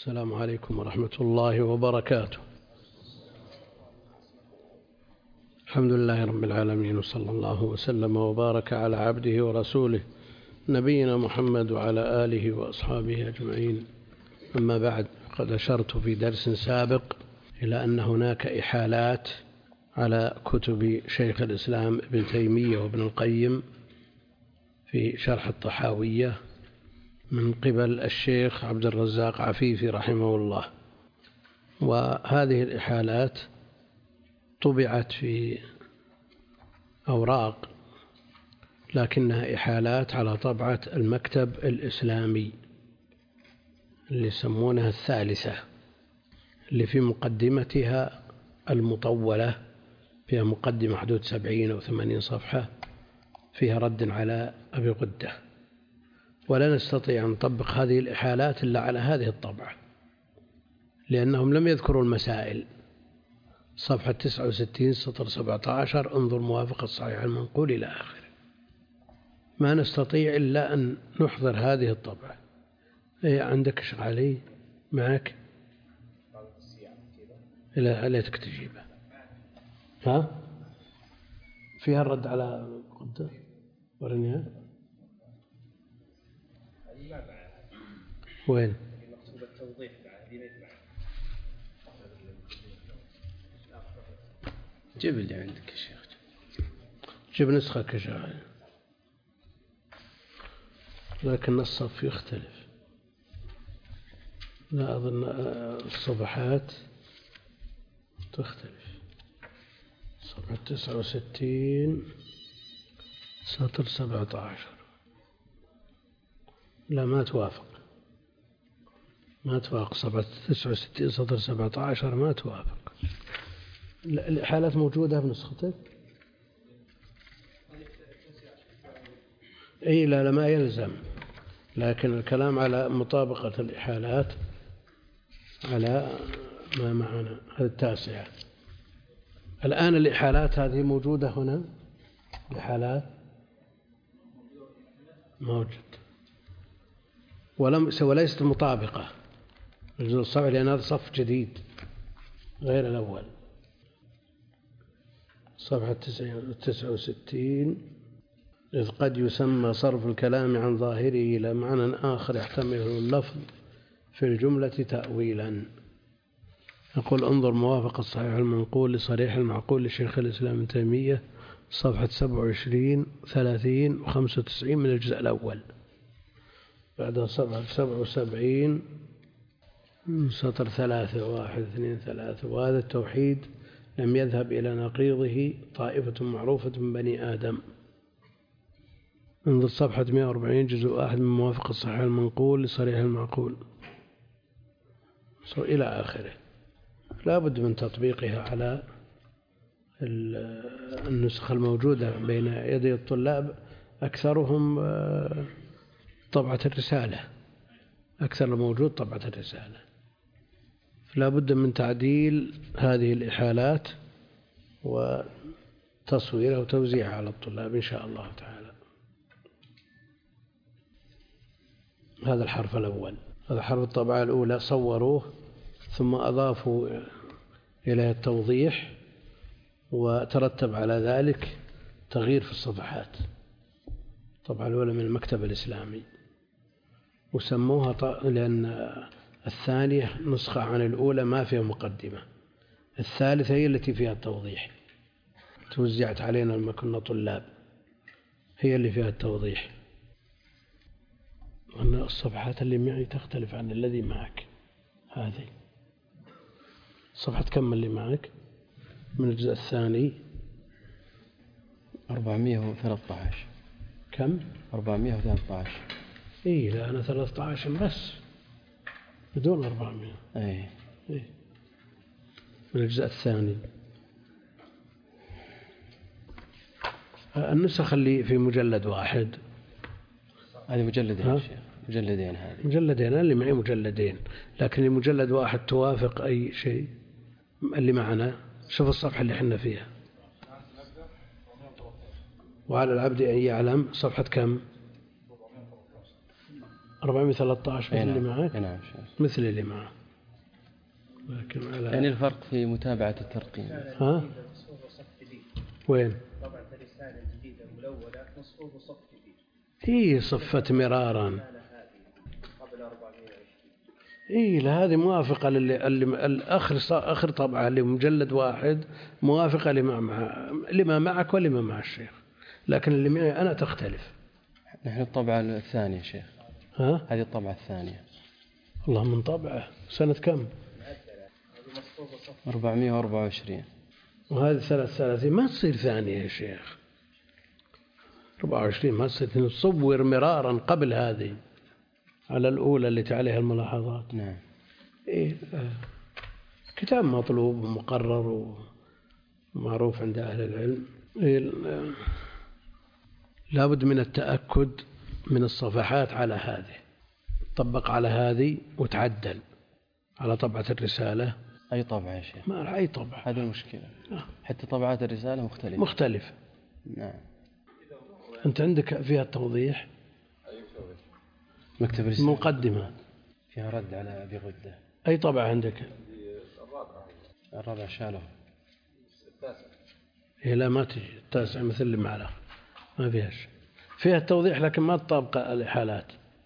السلام عليكم ورحمة الله وبركاته. الحمد لله رب العالمين، وصلى الله وسلم وبارك على عبده ورسوله نبينا محمد وعلى آله وأصحابه أجمعين. أما بعد، قد أشرت في درس سابق إلى أن هناك إحالات على كتب شيخ الإسلام ابن تيمية وابن القيم في شرح الطحاوية من قبل الشيخ عبد الرزاق عفيفي رحمه الله، وهذه الإحالات طبعت في أوراق، لكنها إحالات على طبعة المكتب الإسلامي اللي يسمونها الثالثة، اللي في مقدمتها المطولة، فيها مقدمة حدود 70 أو 80 صفحة فيها رد على أبي غدة، ولا نستطيع أن نطبق هذه الإحالات إلا على هذه الطبعة، لأنهم لم يذكروا المسائل. صفحة 69 سطر 17 انظر موافقة الصحيح المنقول إلى آخره. ما نستطيع إلا أن نحضر هذه الطبعة. عندك شيخ علي معك؟ إلى ليتك تجيبها. ها؟ فيها الرد على غدة؟ ورنيها؟ وين؟ مقصود التوضيح جيب اللي عندك يا شيخ، جيب نسخة يا شيخ، لكن الصف يختلف. لا أظن الصفحات تختلف. صفحة 69 سطر 17 لا ما توافق صفحة 69 سطر 17 ما توافق. الإحالات موجودة في نسختك؟ أي لا ما يلزم، لكن الكلام على مطابقة الإحالات على ما معنا. هذه التاسعة. الآن الإحالات هذه موجودة هنا، الإحالات موجود وليست مطابقة الصف، لأن هذا صف جديد غير الأول. صفحة 69 إذ قد يسمى صرف الكلام عن ظاهره إلى معنى آخر يحتمله اللفظ في الجملة تأويلا. يقول انظر موافقة الصحيح المنقول لصريح المعقول لشيخ الإسلام ابن تيمية، صفحة 27 30 و95 من الجزء الأول. بعدها صفحة 77 سطر 3 1 2 3. وهذا التوحيد لم يذهب إلى نقيضه طائفة معروفة من بني آدم. انظر صفحة 140 جزء 1 من موافقة الصحيح المنقول لصريح المعقول إلى آخره. لا بد من تطبيقها على النسخة الموجودة بين يدي الطلاب. أكثرهم طبعة الرسالة، أكثر الموجود طبعة الرسالة. لا بد من تعديل هذه الإحالات وتصويرها وتوزيعها على الطلاب إن شاء الله تعالى. هذا الحرف الأول، هذا حرف الطبعة الأولى، صوروه ثم أضافوا إليه التوضيح، وترتب على ذلك تغيير في الصفحات. الطبعة الأولى من المكتب الإسلامي، وسموها لأن الثانية نسخة عن الأولى ما فيها مقدمة، الثالثة هي التي فيها التوضيح، توزعت علينا لما كنا طلاب، هي اللي فيها التوضيح. وأن الصفحات اللي معي تختلف عن الذي معك. هذه صفحة كم اللي معك من الجزء الثاني؟ 413. كم؟ 413. إيه لا أنا 13 بس بدون 400. إيه من الجزء الثاني. النسخ اللي في مجلد واحد هذه مجلدين يا شيخ، مجلدين. هذه مجلدين، اللي معي مجلدين، لكن المجلد واحد توافق أي شيء. اللي معنا شوف الصفحة اللي احنا فيها. وعلى العبد أن يعلم صفحة كم؟ 413 مثل اللي معك؟ نعم شيخ. مثل اللي معه. لكن على يعني الفرق في متابعة الترقيم. ها؟ وين؟ طبعا الرسالة الجديدة ملونة مصحوب وصف جديد. هي صفت مرارا. قبل 420. إيه لا، هذه موافقة آخر طبعة لمجلد واحد موافقة لما معك ولما مع الشيخ، لكن اللي معي أنا تختلف. نحن الطبعة الثانية شيخ. ها؟ هذه الطبعة الثانية. الله، من طبعة سنة كم؟ 424. وهذه 33 ما تصير ثانية يا شيخ. 24 ما تصير، نصور مرارا قبل هذه على الأولى اللي عليها الملاحظات. نعم. إيه كتاب مطلوب ومقرر ومعروف عند أهل العلم. إيه لابد من التأكد من الصفحات على هذه، طبق على هذه وتعدل على طبعة الرسالة. أي طبعة يا شيخ؟ ما أي طبعة، هذه المشكلة. حتى طبعات الرسالة مختلفة. نعم. أنت عندك فيها التوضيح؟ مكتب الرسالة مقدمة فيها رد على أبي غدة. أي طبعة عندك؟ الرابع شاله. هي لا ما تجي التاسع مثل اللي معنا، ما فيها التوضيح لكن ما تطابق الإحالات.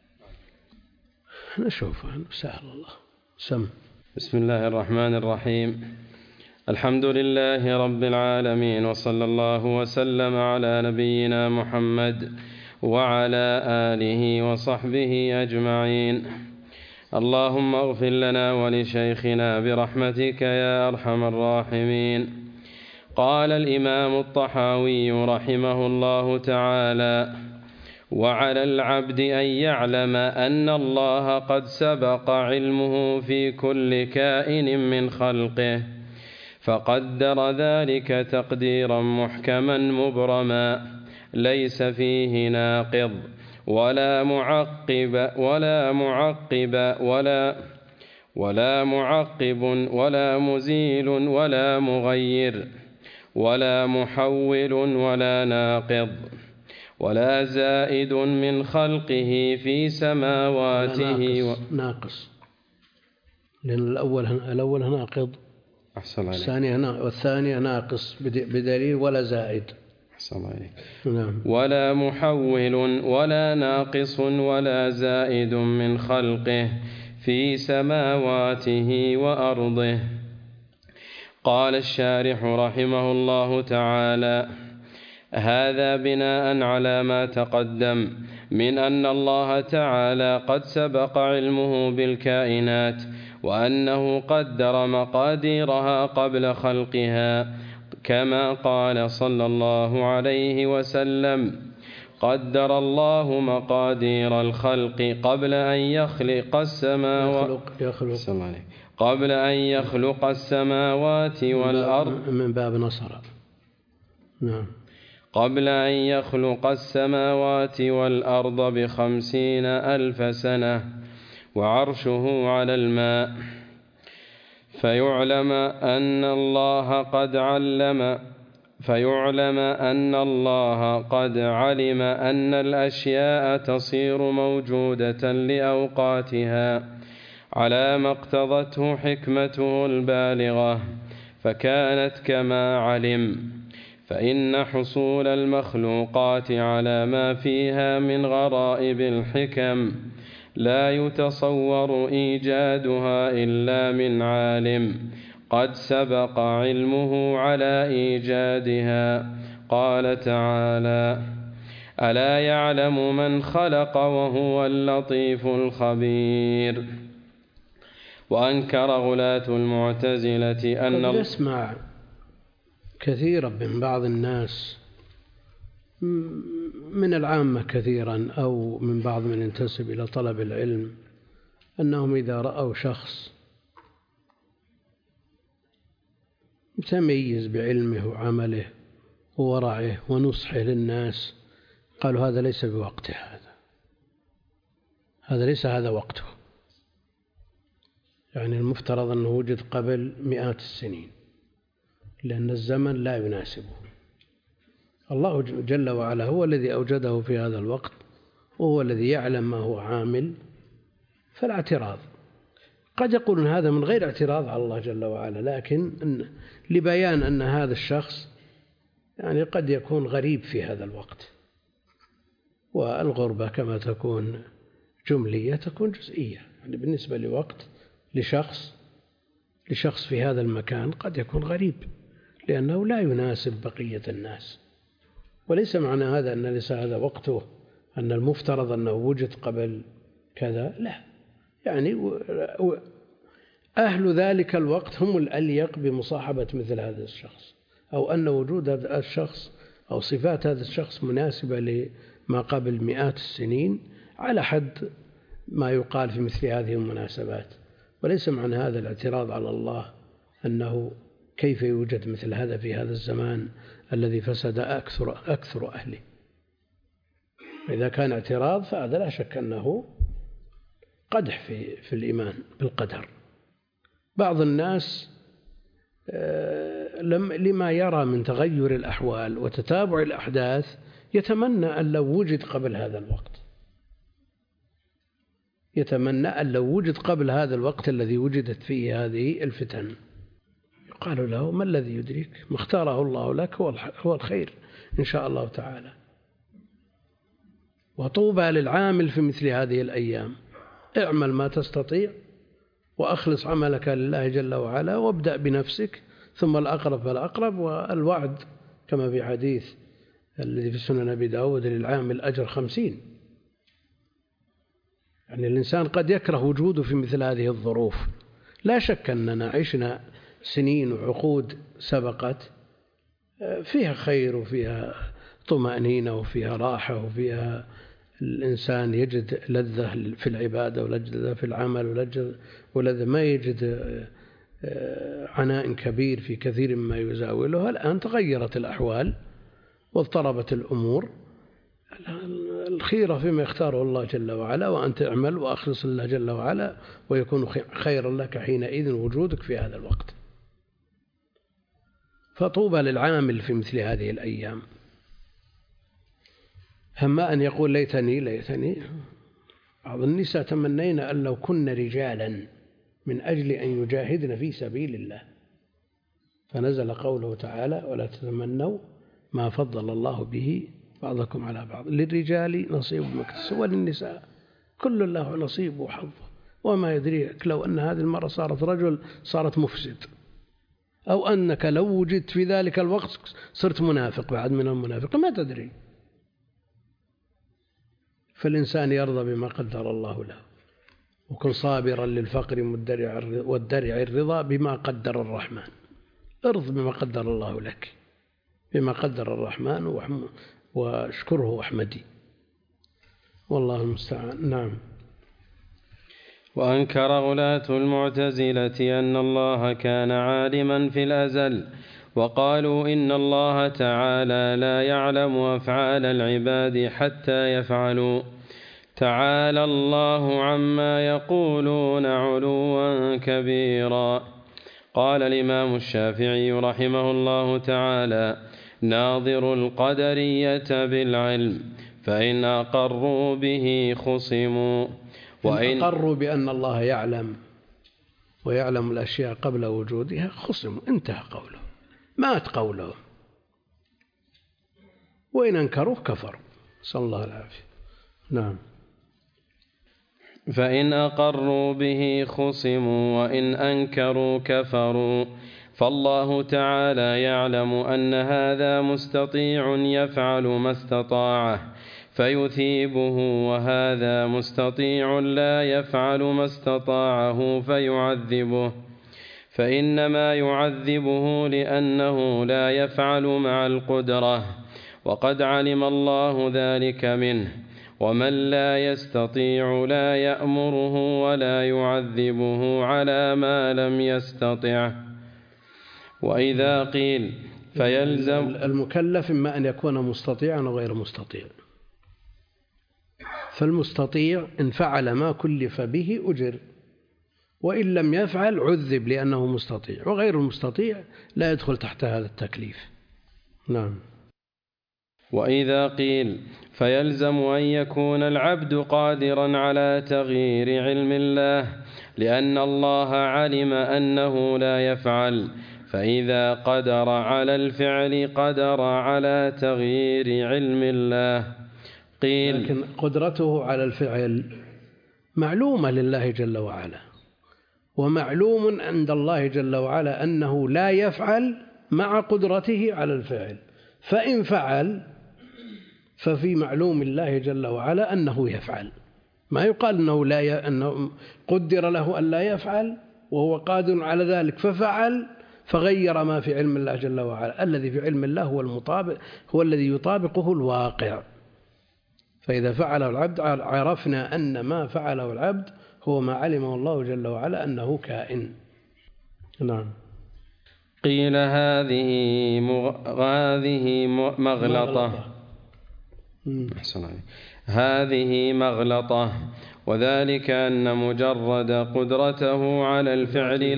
نشوف سهل الله. سم. بسم الله الرحمن الرحيم. الحمد لله رب العالمين، وصلى الله وسلم على نبينا محمد وعلى آله وصحبه أجمعين. اللهم اغفر لنا ولشيخنا برحمتك يا أرحم الراحمين. قال الإمام الطحاوي رحمه الله تعالى: وعلى العبد أن يعلم أن الله قد سبق علمه في كل كائن من خلقه، فقدر ذلك تقديرا محكما مبرما ليس فيه ناقض ولا معقب ولا مزيل ولا مغير ولا محول ولا ناقض ولا زائد من خلقه في سماواته ناقص، لأن الأول ناقض، والثانية ناقص بدليل ولا زائد. نعم. ولا محول ولا ناقص ولا زائد من خلقه في سماواته وأرضه. قال الشارح رحمه الله تعالى: هذا بناء على ما تقدم من أن الله تعالى قد سبق علمه بالكائنات، وأنه قدر مقاديرها قبل خلقها، كما قال صلى الله عليه وسلم: قدر الله مقادير الخلق قبل أن يخلق السماوات والأرض من باب نصر. نعم. قبل أن يخلق السماوات والأرض ب50,000 سنة، وعرشه على الماء، فيعلم أن الله قد علم أن الأشياء تصير موجودة لأوقاتها على ما اقتضته حكمته البالغة، فكانت كما علم. فإن حصول المخلوقات على ما فيها من غرائب الحكم لا يتصور إيجادها إلا من عالم قد سبق علمه على إيجادها. قال تعالى: ألا يعلم من خلق وهو اللطيف الخبير. وأنكر غلاة المعتزلة أن قد يسمع كثيرا من بعض الناس من العامة كثيرا أو من بعض من ينتسب إلى طلب العلم أنهم إذا رأوا شخص متميز بعلمه وعمله وورعه ونصحه للناس قالوا هذا ليس بوقته، هذا ليس هذا وقته. يعني المفترض أنه وجد قبل مئات السنين، لأن الزمن لا يناسبه. الله جل وعلا هو الذي أوجده في هذا الوقت، وهو الذي يعلم ما هو عامل فالاعتراض قد يقولون هذا من غير اعتراض على الله جل وعلا، لكن لبيان أن هذا الشخص يعني قد يكون غريب في هذا الوقت، والغربة كما تكون جملية تكون جزئية، يعني بالنسبة لوقت لشخص في هذا المكان قد يكون غريب لأنه لا يناسب بقية الناس. وليس معنى هذا أن ليس هذا وقته، أن المفترض أنه وجد قبل كذا، لا، يعني أهل ذلك الوقت هم الأليق بمصاحبة مثل هذا الشخص، أو أن وجود هذا الشخص أو صفات هذا الشخص مناسبة لما قبل مئات السنين على حد ما يقال في مثل هذه المناسبات. وليس معنى هذا الاعتراض على الله أنه كيف يوجد مثل هذا في هذا الزمان الذي فسد أكثر أهله. إذا كان اعتراض فهذا لا شك أنه قدح في الإيمان بالقدر. بعض الناس لما يرى من تغير الأحوال وتتابع الأحداث يتمنى أن لو وجد قبل هذا الوقت، يتمنى أن لو وجد قبل هذا الوقت الذي وجدت فيه هذه الفتن. يقال له: ما الذي يدريك؟ ما اختاره الله لك هو الخير إن شاء الله تعالى. وطوبى للعامل في مثل هذه الأيام. اعمل ما تستطيع وأخلص عملك لله جل وعلا، وابدأ بنفسك ثم الأقرب فالأقرب. والوعد كما في حديث الذي في سنن أبي داود: للعامل أجر 50. يعني الإنسان قد يكره وجوده في مثل هذه الظروف. لا شك أننا عشنا سنين وعقود سبقت فيها خير وفيها طمأنينة وفيها راحة وفيها الإنسان يجد لذة في العبادة ولذة في العمل ولذة ما يجد عناء كبير في كثير مما يزاوله. الآن تغيرت الأحوال واضطربت الأمور. الخيرة فيما يختاره الله جل وعلا، وأن تعمل وأخلص الله جل وعلا ويكون خيرا لك حينئذ وجودك في هذا الوقت. فطوبى للعامل في مثل هذه الأيام. أما أن يقول ليتني. بعض النساء تمنين أن لو كن رجالا من أجل أن يجاهدن في سبيل الله، فنزل قوله تعالى: ولا تتمنوا ما فضل الله به بعضكم على بعض، للرجال نصيب مما اكتسبوا وللنساء كل له نصيب وحظ. وما يدريك لو أن هذه المرأة صارت رجل صارت مفسد، أو أنك لو وجدت في ذلك الوقت صرت منافق بعد من المنافق، ما تدري. فالإنسان يرضى بما قدر الله له، وكن صابرا للفقر والدرع الرضا بما قدر الرحمن. ارض بما قدر الله لك، بما قدر الرحمن واشكره واحمدي، والله المستعان. نعم. وأنكر غلاة المعتزلة أن الله كان عالما في الأزل، وقالوا إن الله تعالى لا يعلم أفعال العباد حتى يفعلوا. تعالى الله عما يقولون علوا كبيرا. قال الإمام الشافعي رحمه الله تعالى: ناظر القدرية بالعلم، فإن أقروا به خصموا، وإن أقروا بأن الله يعلم ويعلم الأشياء قبل وجودها خصموا، انتهى قوله، مات قوله. وإن أنكروه كفروا، صلى الله العافية. نعم. فإن أقروا به خصموا وإن أنكروا كفروا. فالله تعالى يعلم أن هذا مستطيع يفعل ما استطاعه فيثيبه، وهذا مستطيع لا يفعل ما استطاعه فيعذبه، فإنما يعذبه لأنه لا يفعل مع القدرة، وقد علم الله ذلك منه. ومن لا يستطيع لا يأمره ولا يعذبه على ما لم يستطع. وإذا قيل فيلزم المكلف إما أن يكون مستطيعا وغير مستطيع. فالمستطيع إن فعل ما كلف به أجر، وإن لم يفعل عذب لأنه مستطيع، وغير المستطيع لا يدخل تحت هذا التكليف. نعم. وإذا قيل فيلزم أن يكون العبد قادرا على تغيير علم الله لأن الله علم أنه لا يفعل، فإذا قدر على الفعل قدر على تغيير علم الله. قيل لكن قدرته على الفعل معلومة لله جل وعلا، ومعلوم عند الله جل وعلا أنه لا يفعل مع قدرته على الفعل، فإن فعل ففي معلوم الله جل وعلا أنه يفعل. ما يقال أنه قدر له أن لا يفعل وهو قادر على ذلك ففعل فغير ما في علم الله جل وعلا. الذي في علم الله هو الذي يطابقه الواقع. فإذا فعله العبد عرفنا أن ما فعله العبد هو ما علمه الله جل وعلا أنه كائن. نعم. قيل هذه مغلطة. هذه مغلطة، وذلك أن مجرد قدرته على الفعل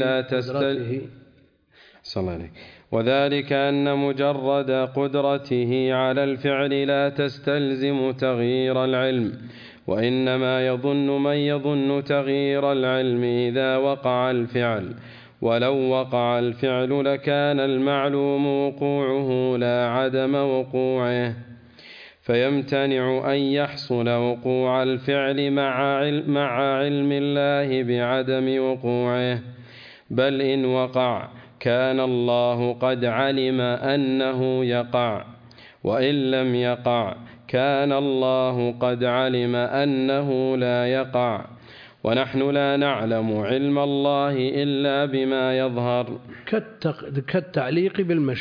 لا تستلزم تغيير العلم، وإنما يظن من يظن تغيير العلم إذا وقع الفعل، ولو وقع الفعل لكان المعلوم وقوعه لا عدم وقوعه، فيمتنع أن يحصل وقوع الفعل مع علم الله بعدم وقوعه، بل إن وقع كان الله قد علم أنه يقع، وإن لم يقع كان الله قد علم أنه لا يقع، ونحن لا نعلم علم الله إلا بما يظهر. كالتعليق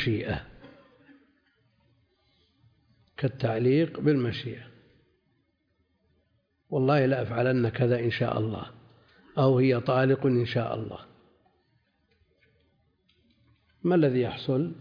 بالمشيئة، والله لا أفعلن كذا إن شاء الله، أو هي طالق إن شاء الله. ما الذي يحصل؟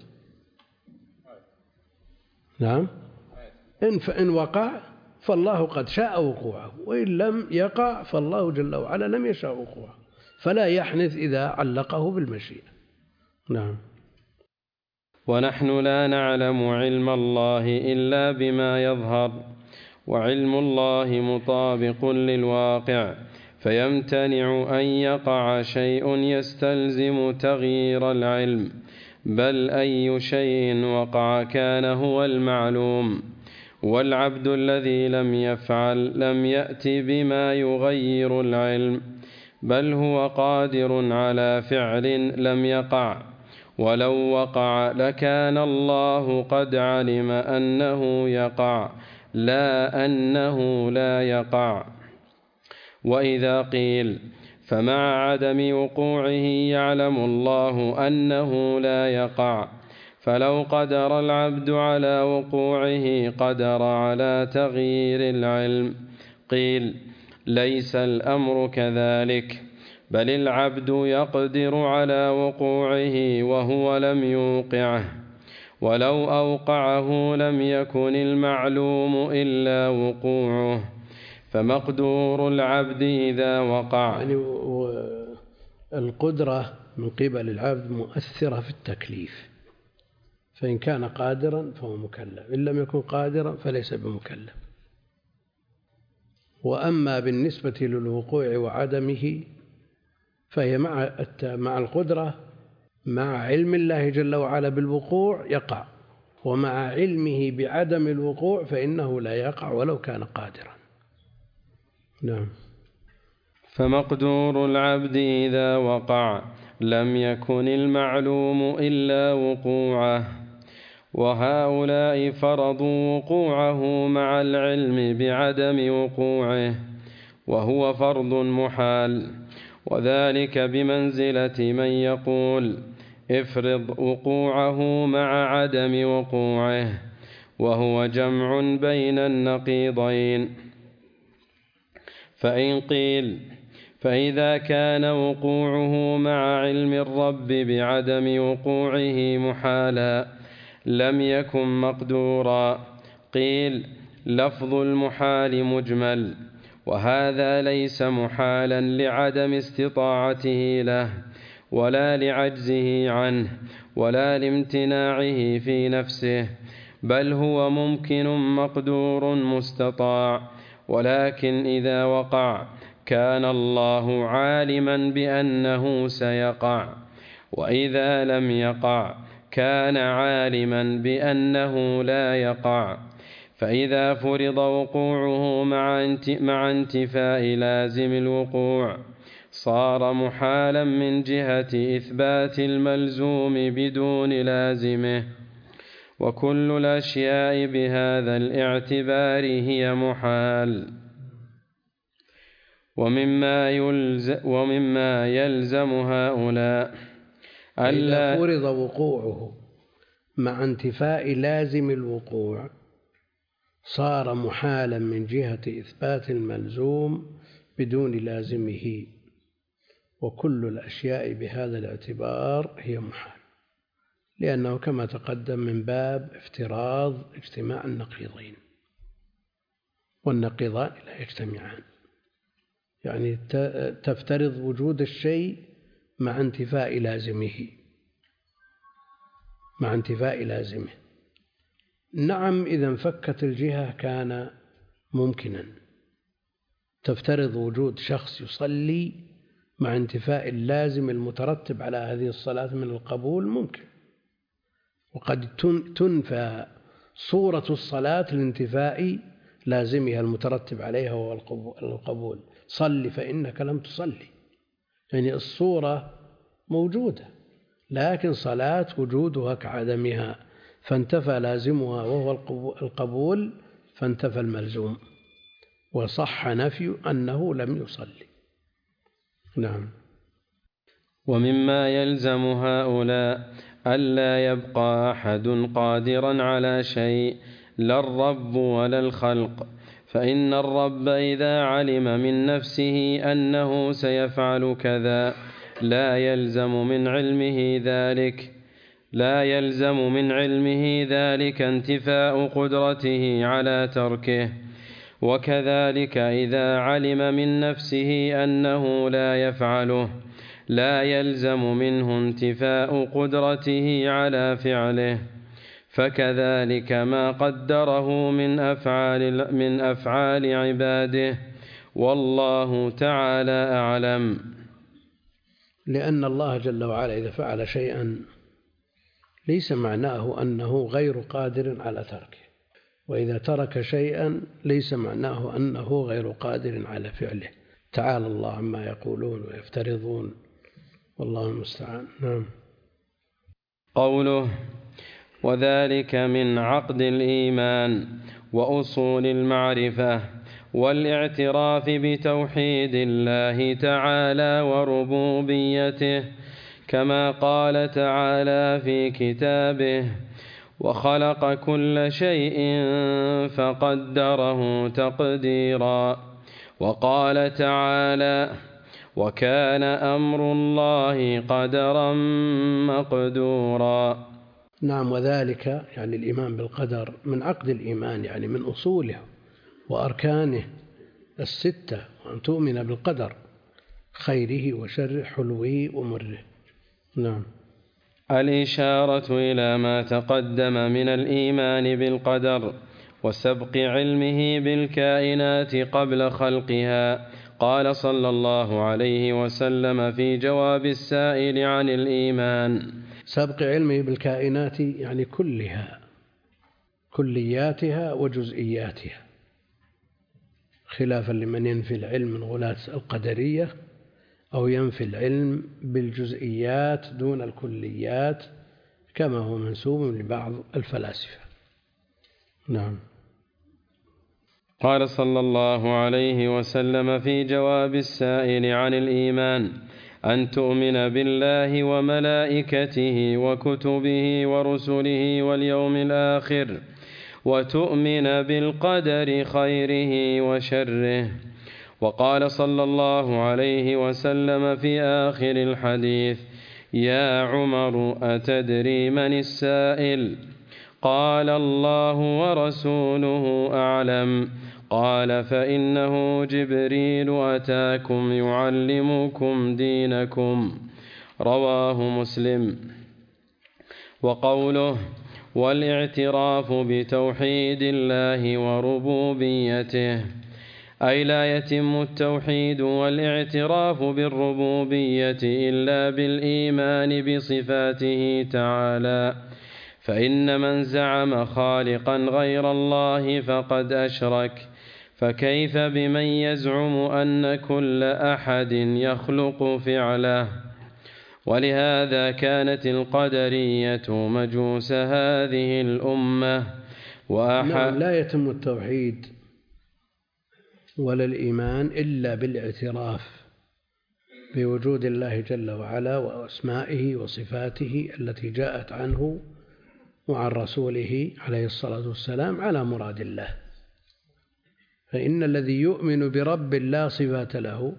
نعم، إن وقع فالله قد شاء وقوعه، وإن لم يقع فالله جل وعلا لم يشاء وقوعه، فلا يحنث إذا علقه بالمشيئة. نعم. ونحن لا نعلم علم الله إلا بما يظهر، وعلم الله مطابق للواقع، فيمتنع أن يقع شيء يستلزم تغيير العلم، بل أي شيء وقع كان هو المعلوم، والعبد الذي لم يفعل لم يأت بما يغير العلم، بل هو قادر على فعل لم يقع، ولو وقع لكان الله قد علم أنه يقع لا أنه لا يقع. وإذا قيل فمع عدم وقوعه يعلم الله أنه لا يقع، فلو قدر العبد على وقوعه قدر على تغيير العلم. قيل ليس الأمر كذلك، بل العبد يقدر على وقوعه وهو لم يوقعه، ولو أوقعه لم يكن المعلوم إلا وقوعه، فمقدور العبد إذا وقع. يعني القدرة من قبل العبد مؤثرة في التكليف، فإن كان قادرا فهو مكلف، إن لم يكن قادرا فليس بمكلف. وأما بالنسبة للوقوع وعدمه فهي مع القدرة، مع علم الله جل وعلا بالوقوع يقع، ومع علمه بعدم الوقوع فإنه لا يقع ولو كان قادرا. نعم. فمقدور العبد إذا وقع لم يكن المعلوم إلا وقوعه، وهؤلاء فرضوا وقوعه مع العلم بعدم وقوعه، وهو فرض محال، وذلك بمنزلة من يقول افرض وقوعه مع عدم وقوعه، وهو جمع بين النقيضين. فإن قيل فإذا كان وقوعه مع علم الرب بعدم وقوعه محالا لم يكن مقدورا، قيل لفظ المحال مجمل، وهذا ليس محالا لعدم استطاعته له، ولا لعجزه عنه، ولا لامتناعه في نفسه، بل هو ممكن مقدور مستطاع، ولكن إذا وقع كان الله عالما بأنه سيقع، وإذا لم يقع كان عالما بأنه لا يقع. فإذا فرض وقوعه مع انتفاء لازم الوقوع صار محالا من جهة إثبات الملزوم بدون لازمه، وكل الأشياء بهذا الاعتبار هي محال. ومما يلزم هؤلاء إذا فرض وقوعه مع انتفاء لازم الوقوع صار محالا من جهة إثبات الملزوم بدون لازمه، وكل الأشياء بهذا الاعتبار هي محال، لأنه كما تقدم من باب افتراض اجتماع النقيضين، والنقيضان لا يجتمعان، يعني تفترض وجود الشيء مع انتفاء لازمه. نعم، إذا انفكت الجهة كان ممكنا. تفترض وجود شخص يصلي مع انتفاء اللازم المترتب على هذه الصلاة من القبول ممكن، وقد تنفى صورة الصلاة لانتفاء لازمها المترتب عليها وهو القبول. صل فإنك لم تصلي، يعني الصورة موجودة لكن صلاة وجودها كعدمها، فانتفى لازمها وهو القبول فانتفى الملزوم، وصح نفي أنه لم يصلي. نعم. ومما يلزم هؤلاء ألا يبقى أحد قادرا على شيء، لا الرب ولا الخلق، فإن الرب إذا علم من نفسه أنه سيفعل كذا لا يلزم من علمه ذلك انتفاء قدرته على تركه، وكذلك إذا علم من نفسه أنه لا يفعله لا يلزم منه انتفاء قدرته على فعله، فكذلك ما قدره من أفعال عباده، والله تعالى أعلم. لأن الله جل وعلا إذا فعل شيئا ليس معناه أنه غير قادر على تركه، وإذا ترك شيئا ليس معناه أنه غير قادر على فعله. تعالى الله عما يقولون ويفترضون، والله المستعان. نعم. قوله: وذلك من عقد الإيمان وأصول المعرفة والاعتراف بتوحيد الله تعالى وربوبيته، كما قال تعالى في كتابه: وخلق كل شيء فقدره تقديرا. وقال تعالى: وكان أمر الله قدرا مقدورا. نعم. وذلك يعني الإيمان بالقدر من عقد الإيمان، يعني من أصوله وأركانه الستة، وأن تؤمن بالقدر خيره وشره حلوه ومره. نعم. الإشارة إلى ما تقدم من الإيمان بالقدر وسبق علمه بالكائنات قبل خلقها. قال صلى الله عليه وسلم في جواب السائل عن الإيمان: سبق علمه بالكائنات يعني كلها، كلياتها وجزئياتها، خلافا لمن ينفي العلم من غلاة القدرية، أو ينفي العلم بالجزئيات دون الكليات كما هو منسوب لبعض الفلاسفة. نعم. قال صلى الله عليه وسلم في جواب السائل عن الإيمان: أن تؤمن بالله وملائكته وكتبه ورسله واليوم الآخر، وتؤمن بالقدر خيره وشره. وقال صلى الله عليه وسلم في آخر الحديث: يا عمر أتدري من السائل؟ قال: الله ورسوله أعلم. قال: فإنه جبريل أتاكم يعلمكم دينكم. رواه مسلم. وقوله والاعتراف بتوحيد الله وربوبيته، أي لا يتم التوحيد والاعتراف بالربوبية إلا بالإيمان بصفاته تعالى، فإن من زعم خالقا غير الله فقد أشرك، فكيف بمن يزعم أن كل أحد يخلق فعله؟ ولهذا كانت القدرية مجوس هذه الأمة نعم، لا يتم التوحيد ولا الإيمان إلا بالاعتراف بوجود الله جل وعلا وأسمائه وصفاته التي جاءت عنه وعن رسوله عليه الصلاة والسلام على مراد الله. فإن الذي يؤمن برب لا صفات له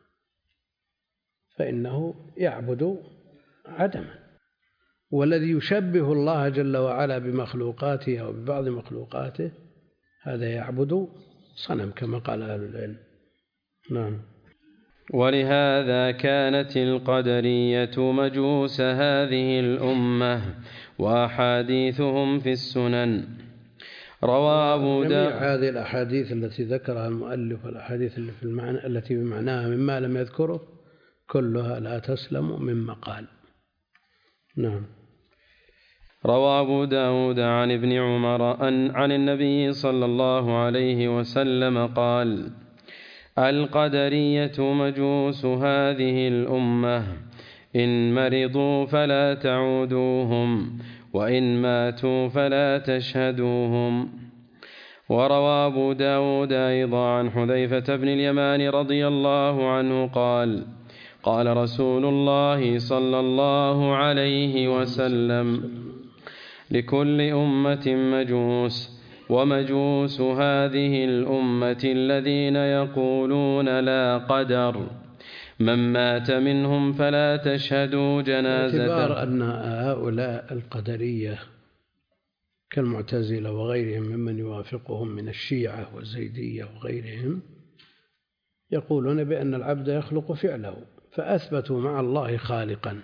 فإنه يعبد عدما، والذي يشبه الله جل وعلا بمخلوقاته أو ببعض مخلوقاته هذا يعبد صنم كما قال أهل العلم. نعم. ولهذا كانت القدرية مجوس هذه الأمة، وأحاديثهم في السنن. روى أبو داود جميع هذه الأحاديث التي ذكرها المؤلف والأحاديث التي بمعناها مما لم يذكره كلها لا تسلم مما قال. نعم. روى أبو داود عن ابن عمر عن النبي صلى الله عليه وسلم قال: القدرية مجوس هذه الأمة، إن مرضوا فلا تعودوهم، وإن ماتوا فلا تشهدوهم. وروى أبو داود أيضا عن حذيفة بن اليمان رضي الله عنه قال: قال رسول الله صلى الله عليه وسلم: لكل أمة مجوس، ومجوس هذه الأمة الذين يقولون لا قدر، من مات منهم فلا تشهدوا جنازته. باعتبار أن هؤلاء القدرية كالمعتزلة وغيرهم ممن يوافقهم من الشيعة والزيدية وغيرهم يقولون بأن العبد يخلق فعله، فأثبتوا مع الله خالقا،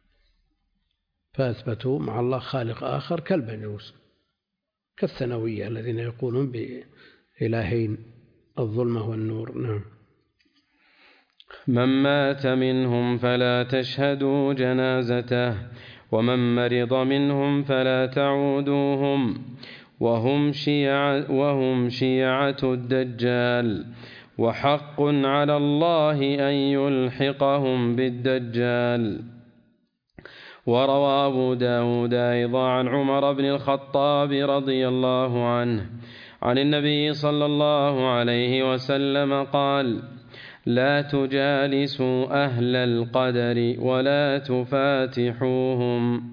فأثبتوا مع الله خالق آخر كالمجوس كالثانوية الذين يقولون بإلهين الظلمة والنور. نعم. من مات منهم فلا تشهدوا جنازته، ومن مرض منهم فلا تعودوهم، وهم شيعة الدجال، وحق على الله أن يلحقهم بالدجال. وروى أبو داود أيضا عن عمر بن الخطاب رضي الله عنه عن النبي صلى الله عليه وسلم قال: لا تجالسوا أهل القدر ولا تفاتحوهم.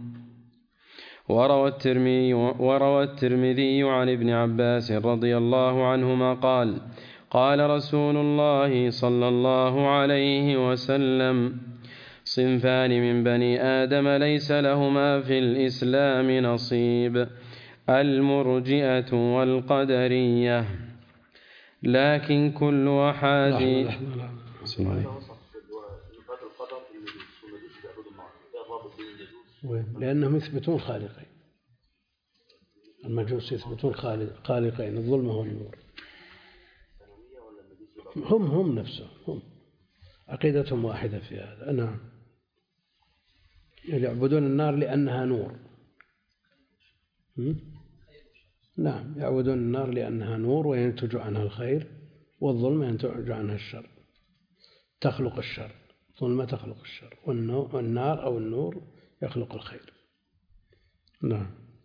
وروى الترمذي عن ابن عباس رضي الله عنهما قال: قال رسول الله صلى الله عليه وسلم: صنفان من بني آدم ليس لهما في الإسلام نصيب، المرجئة والقدرية. لكن كل أحد لأنهم يثبتون خالقين، المجوس يثبتون خالقين الظلمة والنور، هم نفسهم، هم عقيدتهم واحدة في هذا. نعم. يعبدون النار لأنها نور. نعم، يعبدون النار لأنها نور وينتج عنها الخير، والظلمة ينتج عنها الشر، تخلق الشر، ظلمة تخلق الشر، والنار أو النور يخلق الخير. نعم.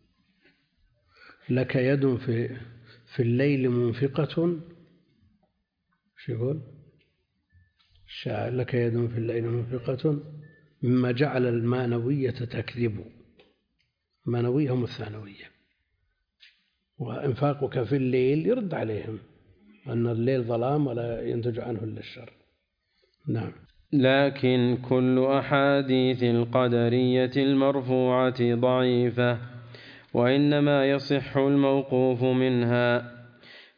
لك يد في الليل منفقة، شو يقول الشاعر؟ لك يد في الليل منفقة مما جعل المانوية تكذب. المانوية هم الثانوية، وإنفاقك في الليل يرد عليهم أن الليل ظلام ولا ينتج عنه إلا الشر. نعم. لكن كل أحاديث القدرية المرفوعة ضعيفة، وإنما يصح الموقوف منها،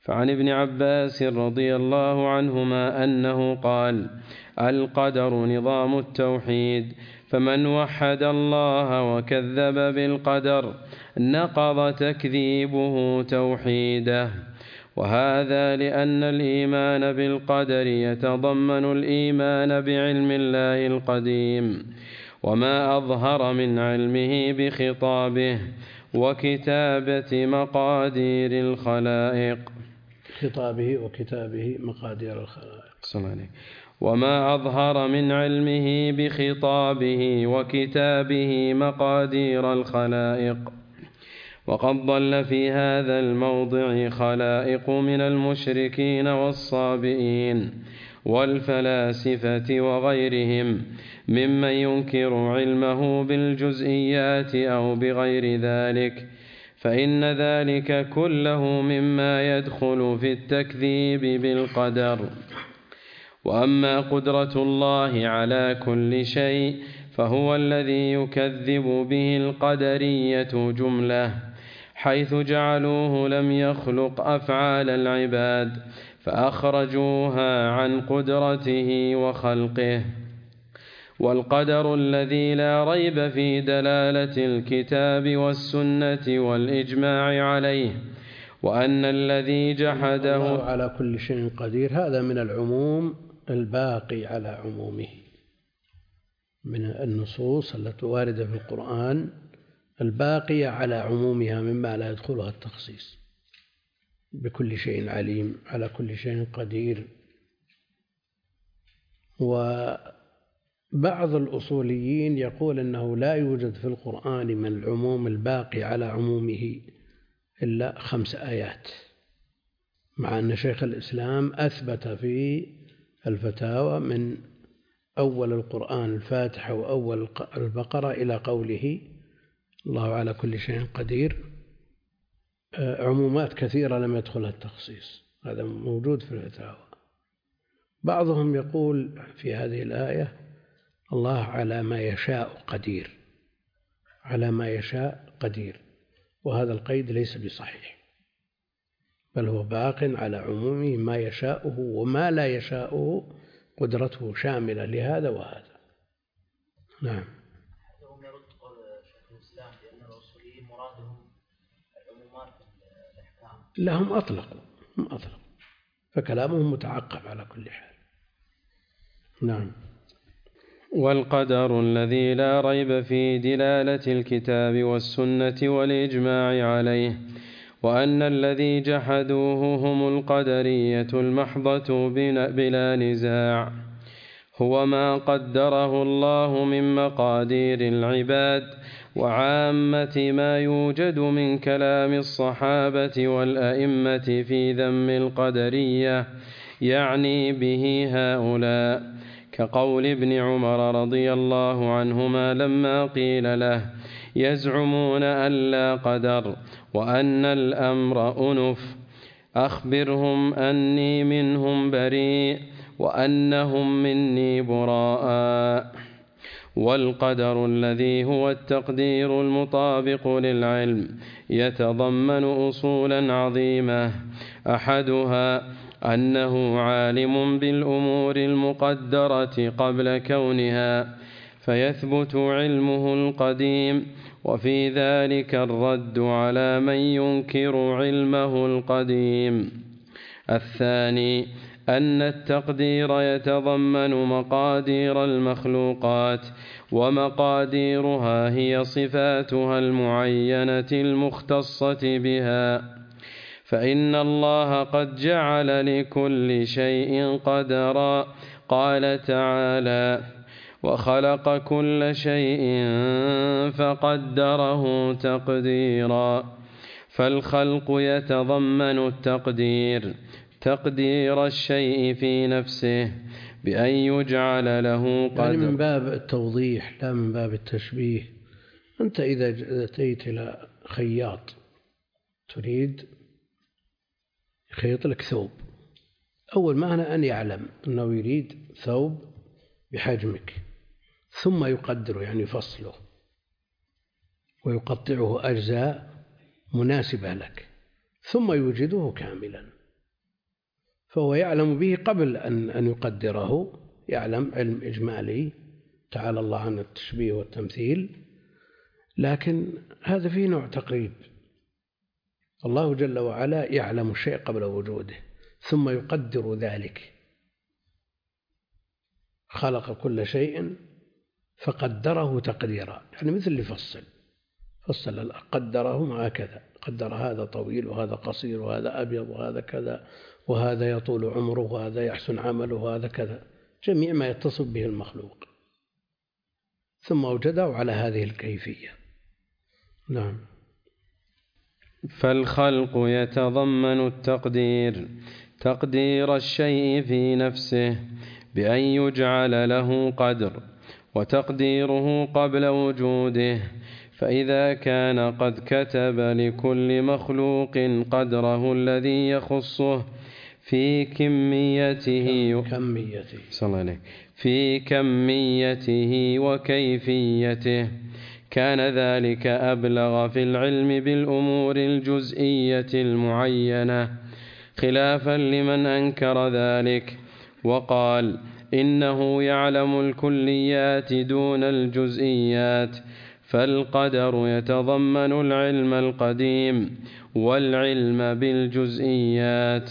فعن ابن عباس رضي الله عنهما أنه قال: القدر نظام التوحيد، فمن وحد الله وكذب بالقدر نقض تكذيبه توحيده. وهذا لأن الإيمان بالقدر يتضمن الإيمان بعلم الله القديم وما أظهر من علمه بخطابه وكتابة مقادير الخلائق. خطابه وكتابه مقادير الخلائق. وما أظهر من علمه بخطابه وكتابه مقادير الخلائق. وقد ضل في هذا الموضع خلائق من المشركين والصابئين والفلاسفة وغيرهم ممن ينكر علمه بالجزئيات أو بغير ذلك، فإن ذلك كله مما يدخل في التكذيب بالقدر. وأما قدرة الله على كل شيء فهو الذي يكذب به القدرية جملة، حيث جعلوه لم يخلق أفعال العباد فأخرجوها عن قدرته وخلقه. والقدر الذي لا ريب في دلالة الكتاب والسنة والإجماع عليه، وأن الذي جحده الله على كل شيء قدير، هذا من العموم الباقي على عمومه، من النصوص التي واردة في القرآن الباقية على عمومها مما لا يدخلها التخصيص. بكل شيء عليم، على كل شيء قدير. وبعض الأصوليين يقول أنه لا يوجد في القرآن من العموم الباقي على عمومه إلا 5 آيات، مع أن شيخ الإسلام أثبت في الفتاوى من أول القرآن الفاتحة وأول البقرة إلى قوله الله على كل شيء قدير عمومات كثيرة لم يدخلها التخصيص، هذا موجود في الفتاوى. بعضهم يقول في هذه الآية الله على ما يشاء قدير، على ما يشاء قدير، وهذا القيد ليس بصحيح، بل هو باق على عمومه، ما يشاءه وما لا يشاءه قدرته شاملة لهذا وهذا. نعم. هم يرد قول شيخ الإسلام بأن الأصوليين مرادهم العمومات الأحكام. لا، هم أطلقوا فكلامهم متعقب على كل حال. نعم. والقدر الذي لا ريب في دلالة الكتاب والسنة والإجماع عليه، وأن الذي جحدوه هم القدرية المحضة بلا نزاع، هو ما قدره الله من مقادير العباد وعامة ما يوجد من كلام الصحابة والأئمة في ذم القدرية، يعني به هؤلاء، كقول ابن عمر رضي الله عنهما لما قيل له: يزعمون أن لا قدر وأن الأمر أنف، أخبرهم أني منهم بريء وأنهم مني براء. والقدر الذي هو التقدير المطابق للعلم يتضمن أصولا عظيمة، أحدها أنه عالم بالأمور المقدرة قبل كونها، فيثبت علمه القديم، وفي ذلك الرد على من ينكر علمه القديم. الثاني أن التقدير يتضمن مقادير المخلوقات، ومقاديرها هي صفاتها المعينة المختصة بها، فإن الله قد جعل لكل شيء قدرا، قال تعالى: وخلق كل شيء فقدره تقديرا. فالخلق يتضمن التقدير، تقدير الشيء في نفسه بأن يجعل له قدر، يعني من باب التوضيح لا من باب التشبيه. أنت إذا أتيت إلى خياط تريد يخيط لك ثوب، أول معنى أن يعلم أنه يريد ثوب بحجمك، ثم يقدره يعني فصله ويقطعه أجزاء مناسبة لك، ثم يوجده كاملا. فهو يعلم به قبل أن يقدره، يعلم علم إجمالي، تعالى الله عن التشبيه والتمثيل، لكن هذا فيه نوع تقريب. الله جل وعلا يعلم الشيء قبل وجوده ثم يقدر ذلك، خلق كل شيء فقدره تقديرا، يعني مثل اللي فصل قدره هكذا، قدر هذا طويل وهذا قصير وهذا أبيض وهذا كذا وهذا يطول عمره وهذا يحسن عمله وهذا كذا، جميع ما يتصف به المخلوق، ثم أوجده على هذه الكيفية. نعم. فالخلق يتضمن التقدير، تقدير الشيء في نفسه بأن يجعل له قدر، وتقديره قبل وجوده، فإذا كان قد كتب لكل مخلوق قدره الذي يخصه في كميته وكيفيته، كان ذلك أبلغ في العلم بالأمور الجزئية المعينة، خلافا لمن أنكر ذلك وقال إنه يعلم الكليات دون الجزئيات، فالقدر يتضمن العلم القديم والعلم بالجزئيات.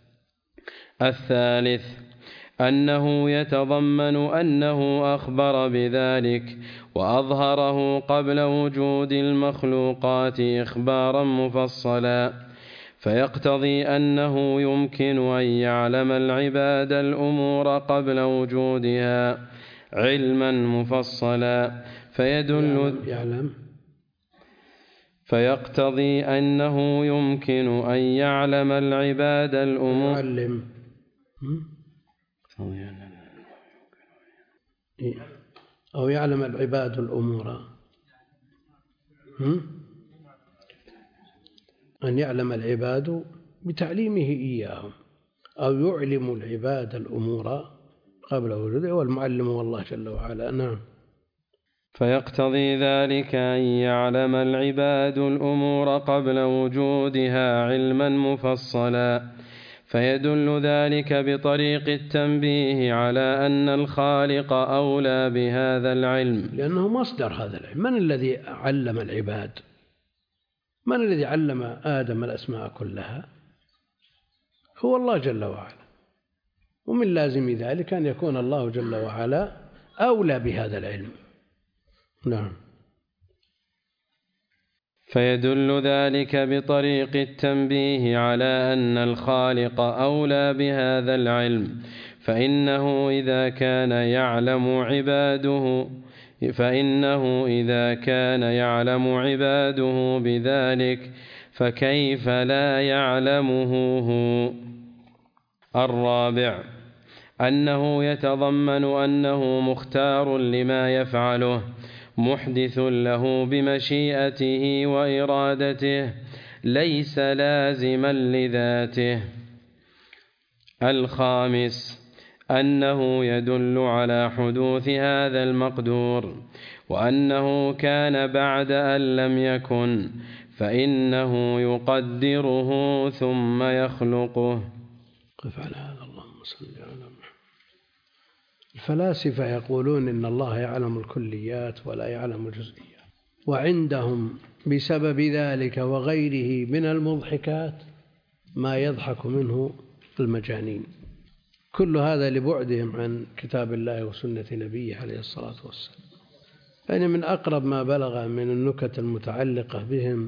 الثالث أنه يتضمن أنه أخبر بذلك وأظهره قبل وجود المخلوقات إخبارا مفصلا، فيقتضي أنه يمكن أن يعلم العباد الأمور قبل وجودها علما مفصلا، فيقتضي أنه يمكن أن يعلم العباد الأمور أو يعلم العباد الأمور، أن يعلم العباد بتعليمه إياهم، أو يعلم العباد الأمور قبل وجوده، والمعلم هو الله جل وعلا. نعم. فيقتضي ذلك أن يعلم العباد الأمور قبل وجودها علما مفصلا، فيدل ذلك بطريق التنبيه على أن الخالق أولى بهذا العلم، لأنه مصدر هذا العلم. من الذي علم العباد؟ من الذي علم آدم الأسماء كلها؟ هو الله جل وعلا، ومن لازم ذلك أن يكون الله جل وعلا أولى بهذا العلم. نعم. فيدل ذلك بطريق التنبيه على أن الخالق أولى بهذا العلم، فإنه إذا كان يعلم عباده بذلك فكيف لا يعلمه هو. الرابع أنه يتضمن أنه مختار لما يفعله، محدث له بمشيئته وإرادته، ليس لازما لذاته. الخامس أنه يدل على حدوث هذا المقدور، وأنه كان بعد أن لم يكن، فإنه يقدره ثم يخلقه. قف على هذا. اللهم صل على محمد. الفلاسفة يقولون إن الله يعلم الكليات ولا يعلم الجزئيات، وعندهم بسبب ذلك وغيره من المضحكات ما يضحك منه المجانين. كل هذا لبعدهم عن كتاب الله وسنة نبيه عليه الصلاة والسلام. يعني من أقرب ما بلغ من النكت المتعلقة بهم،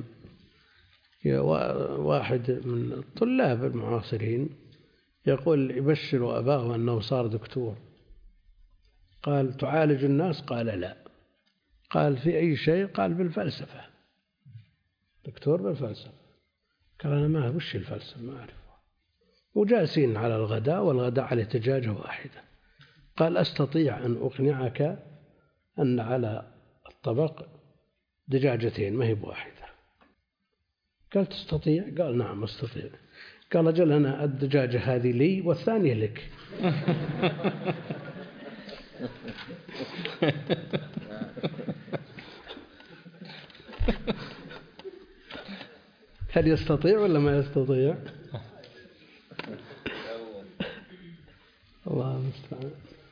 واحد من الطلاب المعاصرين يقول يبشر أباه أنه صار دكتور. قال تعالج الناس؟ قال لا. قال في أي شيء؟ قال بالفلسفة. دكتور بالفلسفة. قال أنا ما وش الفلسفة ما أعرفها. وجالسين على الغداء، والغداء على دجاجة واحدة. قال أستطيع أن أقنعك أن على الطبق دجاجتين ما هي بواحدة. قال تستطيع؟ قال نعم أستطيع. قال أجل أنا الدجاجة هذه لي والثانية لك. هل يستطيع ولا ما يستطيع؟ المستعان.